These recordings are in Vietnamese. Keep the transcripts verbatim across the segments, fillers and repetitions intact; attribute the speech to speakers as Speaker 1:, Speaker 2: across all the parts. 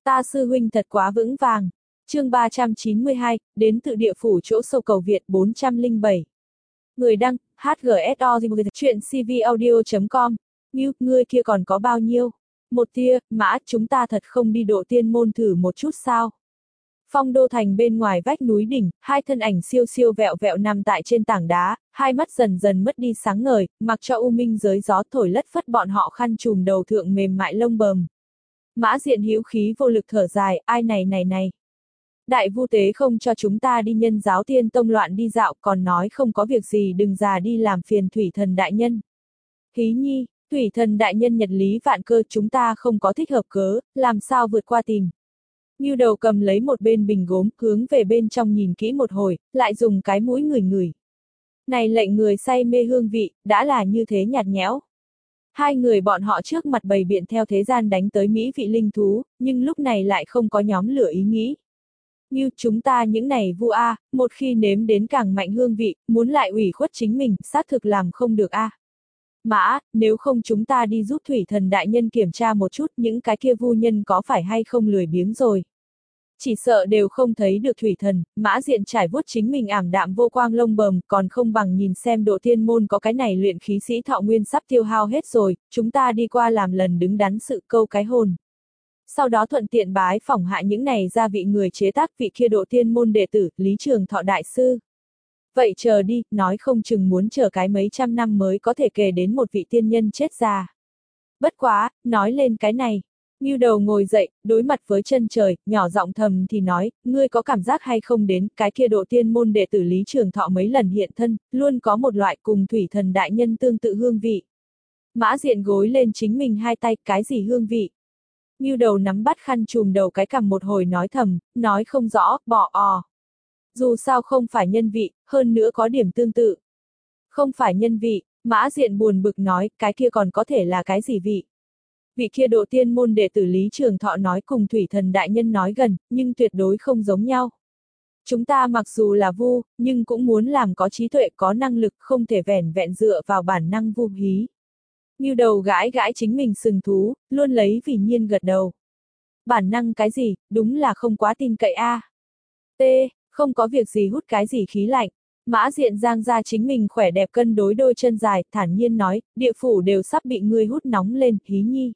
Speaker 1: Ta sư huynh thật quá vững vàng. Chương ba trăm chín mươi hai, đến từ địa phủ chỗ sâu cầu Việt bốn trăm lẻ bảy. Người đăng, hát giê ét o chuyện cvaudio chấm com. Như, ngươi kia còn có bao nhiêu? Một tia, Mã, chúng ta thật không đi độ tiên môn thử một chút sao? Phong đô thành bên ngoài vách núi đỉnh, hai thân ảnh siêu siêu vẹo vẹo nằm tại trên tảng đá, hai mắt dần dần mất đi sáng ngời, mặc cho u minh giới gió thổi lất phất bọn họ khăn trùm đầu thượng mềm mại lông bờm. Mã Diện hữu khí vô lực thở dài, ai này này này. Đại vu tế không cho chúng ta đi nhân giáo tiên tông loạn đi dạo, còn nói không có việc gì đừng già đi làm phiền thủy thần đại nhân. Hí nhi, thủy thần đại nhân nhật lý vạn cơ, chúng ta không có thích hợp cớ, làm sao vượt qua tìm. Ngưu đầu cầm lấy một bên bình gốm, hướng về bên trong nhìn kỹ một hồi, lại dùng cái mũi ngửi ngửi. Này lệnh người say mê hương vị, đã là như thế nhạt nhẽo. Hai người bọn họ trước mặt bày biện theo thế gian đánh tới mỹ vị linh thú, nhưng lúc này lại không có nhóm lửa ý nghĩ. Như chúng ta những này vu a, một khi nếm đến càng mạnh hương vị, muốn lại ủy khuất chính mình, xác thực làm không được a. Mã, nếu không chúng ta đi giúp thủy thần đại nhân kiểm tra một chút những cái kia vu nhân có phải hay không lười biếng rồi. Chỉ sợ đều không thấy được thủy thần, Mã Diện trải vuốt chính mình ảm đạm vô quang lông bờm, còn không bằng nhìn xem độ thiên môn có cái này luyện khí sĩ thọ nguyên sắp tiêu hao hết rồi, chúng ta đi qua làm lần đứng đắn sự câu cái hồn. Sau đó thuận tiện bái phỏng hạ những này ra vị người chế tác vị kia độ thiên môn đệ tử, Lý Trường Thọ đại sư. Vậy chờ đi, nói không chừng muốn chờ cái mấy trăm năm mới có thể kể đến một vị tiên nhân chết già. Bất quá, nói lên cái này. Ngưu đầu ngồi dậy, đối mặt với chân trời, nhỏ giọng thầm thì nói, ngươi có cảm giác hay không đến, cái kia độ tiên môn đệ tử Lý Trường Thọ mấy lần hiện thân, luôn có một loại cùng thủy thần đại nhân tương tự hương vị. Mã Diện gối lên chính mình hai tay, cái gì hương vị? Ngưu đầu nắm bắt khăn trùm đầu cái cằm một hồi nói thầm, nói không rõ, bỏ ò. Dù sao không phải nhân vị, hơn nữa có điểm tương tự. Không phải nhân vị, Mã Diện buồn bực nói, cái kia còn có thể là cái gì vị? Vị kia độ tiên môn đệ tử Lý Trường Thọ nói cùng thủy thần đại nhân nói gần, nhưng tuyệt đối không giống nhau. Chúng ta mặc dù là vu, nhưng cũng muốn làm có trí tuệ có năng lực, không thể vẻn vẹn dựa vào bản năng vu hí. Ngưu đầu gãi gãi chính mình sừng thú, luôn lấy vì nhiên gật đầu. Bản năng cái gì, đúng là không quá tin cậy a. À. T, không có việc gì hút cái gì khí lạnh. Mã Diện giang ra chính mình khỏe đẹp cân đối đôi chân dài, thản nhiên nói, địa phủ đều sắp bị ngươi hút nóng lên, hí nhi.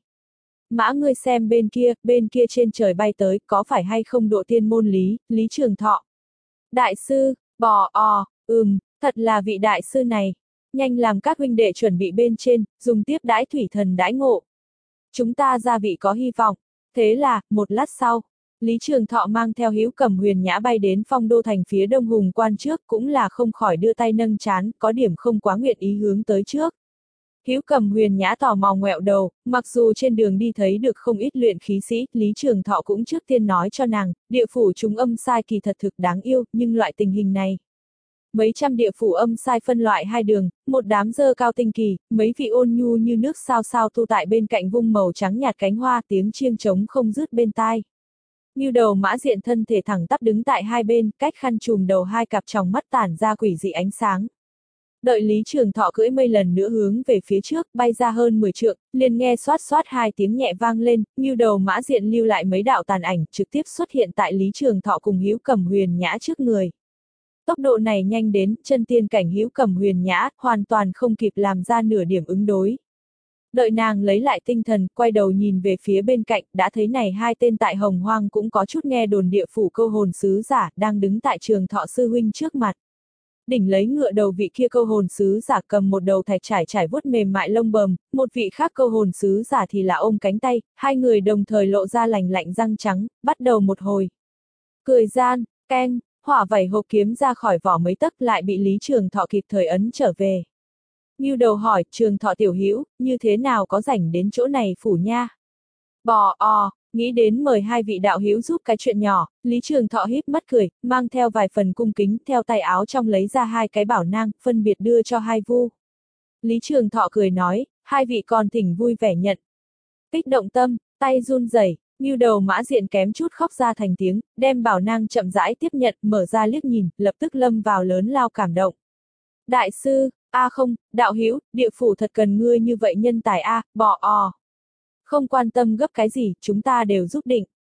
Speaker 1: Mã ngươi xem bên kia, bên kia trên trời bay tới, có phải hay không độ tiên môn Lý, Lý Trường Thọ. Đại sư, bò ò, ừm, thật là vị đại sư này. Nhanh làm các huynh đệ chuẩn bị bên trên, dùng tiếp đãi thủy thần đãi ngộ. Chúng ta gia vị có hy vọng. Thế là, một lát sau, Lý Trường Thọ mang theo Hữu Cầm Huyền Nhã bay đến Phong Đô thành phía đông hùng quan trước, cũng là không khỏi đưa tay nâng trán, có điểm không quá nguyện ý hướng tới trước. Hữu Cầm Huyền Nhã tò mò ngoẹo đầu, mặc dù trên đường đi thấy được không ít luyện khí sĩ, Lý Trường Thọ cũng trước tiên nói cho nàng, địa phủ chúng âm sai kỳ thật thực đáng yêu, nhưng loại tình hình này. Mấy trăm địa phủ âm sai phân loại hai đường, một đám dơ cao tinh kỳ, mấy vị ôn nhu như nước sao sao tu tại bên cạnh vung màu trắng nhạt cánh hoa, tiếng chiêng trống không dứt bên tai. Ngưu đầu Mã Diện thân thể thẳng tắp đứng tại hai bên, cách khăn trùm đầu hai cặp tròng mắt tản ra quỷ dị ánh sáng. Đợi Lý Trường Thọ cưỡi mây lần nữa hướng về phía trước, bay ra hơn mười trượng, liền nghe xoát xoát hai tiếng nhẹ vang lên, Ngưu đầu Mã Diện lưu lại mấy đạo tàn ảnh, trực tiếp xuất hiện tại Lý Trường Thọ cùng Hữu Cầm Huyền Nhã trước người. Tốc độ này nhanh đến, chân tiên cảnh Hữu Cầm Huyền Nhã, hoàn toàn không kịp làm ra nửa điểm ứng đối. Đợi nàng lấy lại tinh thần, quay đầu nhìn về phía bên cạnh, đã thấy này hai tên tại Hồng Hoang cũng có chút nghe đồn địa phủ câu hồn sứ giả, đang đứng tại Trường Thọ sư huynh trước mặt. Đỉnh lấy ngựa đầu vị kia câu hồn sứ giả cầm một đầu thạch trải trải vuốt mềm mại lông bờm, một vị khác câu hồn sứ giả thì là ôm cánh tay, hai người đồng thời lộ ra lành lạnh răng trắng, bắt đầu một hồi. Cười gian, keng, hỏa vảy hộp kiếm ra khỏi vỏ mấy tấc lại bị Lý Trường Thọ kịp thời ấn trở về. Ngưu đầu hỏi, Trường Thọ tiểu hữu, như thế nào có rảnh đến chỗ này phủ nha? Bò o, nghĩ đến mời hai vị đạo hữu giúp cái chuyện nhỏ, Lý Trường Thọ híp mắt cười, mang theo vài phần cung kính, theo tay áo trong lấy ra hai cái bảo nang, phân biệt đưa cho hai vu. Lý Trường Thọ cười nói, hai vị còn thỉnh vui vẻ nhận. Kích động tâm, tay run rẩy, Ngưu đầu Mã Diện kém chút khóc ra thành tiếng, đem bảo nang chậm rãi tiếp nhận, mở ra liếc nhìn, lập tức lâm vào lớn lao cảm động. Đại sư, a à không, đạo hữu, địa phủ thật cần ngươi như vậy nhân tài a, à, bỏ ò. Không quan tâm gấp cái gì, chúng ta đều giúp định.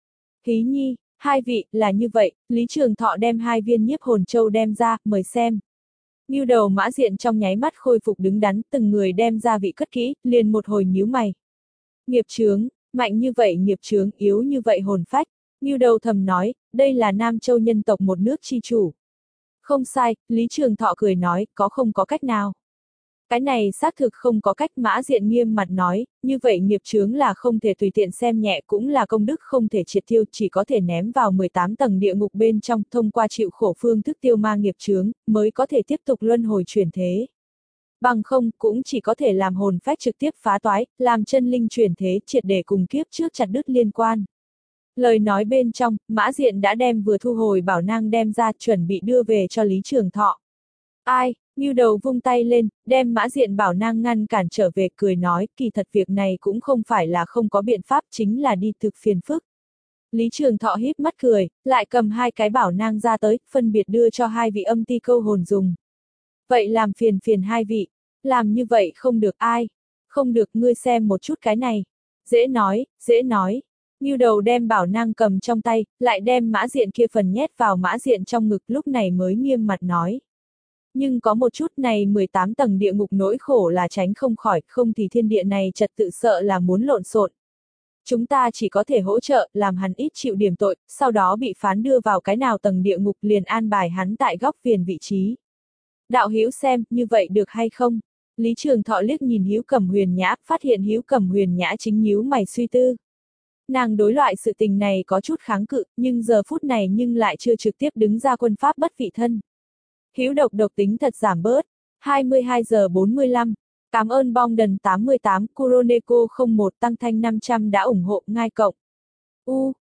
Speaker 1: Hí nhi, hai vị, là như vậy, Lý Trường Thọ đem hai viên nhiếp hồn châu đem ra, mời xem. Ngưu Đầu Mã Diện trong nháy mắt khôi phục đứng đắn, từng người đem ra vị cất kỹ, liền một hồi nhíu mày. Nghiệp chướng, mạnh như vậy nghiệp chướng, yếu như vậy hồn phách. Ngưu Đầu thầm nói, đây là Nam Châu nhân tộc một nước chi chủ. Không sai, Lý Trường Thọ cười nói, có không có cách nào. Cái này xác thực không có cách. Mã Diện nghiêm mặt nói, như vậy nghiệp chướng là không thể tùy tiện xem nhẹ, cũng là công đức không thể triệt tiêu, chỉ có thể ném vào mười tám tầng địa ngục bên trong, thông qua chịu khổ phương thức tiêu ma nghiệp chướng, mới có thể tiếp tục luân hồi chuyển thế. Bằng không, cũng chỉ có thể làm hồn phách trực tiếp phá toái, làm chân linh chuyển thế, triệt để cùng kiếp trước chặt đứt liên quan. Lời nói bên trong, Mã Diện đã đem vừa thu hồi bảo nang đem ra, chuẩn bị đưa về cho Lý Trường Thọ. Ai? Ngưu Đầu vung tay lên, đem Mã Diện bảo nang ngăn cản trở về, cười nói, kỳ thật việc này cũng không phải là không có biện pháp, chính là đi thực phiền phức. Lý Trường Thọ híp mắt cười, lại cầm hai cái bảo nang ra tới, phân biệt đưa cho hai vị âm ti câu hồn dùng. Vậy làm phiền phiền hai vị, làm như vậy không được. Ai? Không được, ngươi xem một chút cái này. Dễ nói, dễ nói. Ngưu Đầu đem bảo nang cầm trong tay, lại đem Mã Diện kia phần nhét vào Mã Diện trong ngực, lúc này mới nghiêm mặt nói. Nhưng có một chút này mười tám tầng địa ngục nỗi khổ là tránh không khỏi, không thì thiên địa này trật tự sợ là muốn lộn xộn. Chúng ta chỉ có thể hỗ trợ, làm hắn ít chịu điểm tội, sau đó bị phán đưa vào cái nào tầng địa ngục liền an bài hắn tại góc viền vị trí. Đạo hữu xem, như vậy được hay không? Lý Trường Thọ liếc nhìn Hữu Cẩm Huyền Nhã, phát hiện Hữu Cẩm Huyền Nhã chính nhíu mày suy tư. Nàng đối loại sự tình này có chút kháng cự, nhưng giờ phút này nhưng lại chưa trực tiếp đứng ra quân pháp bất vị thân. Hữu độc độc tính thật giảm bớt. hai mươi hai giờ bốn mươi lăm. Cảm ơn bong đần tám mươi tám, Kuroneko không một tăng thanh năm trăm đã ủng hộ, ngai cộng. U.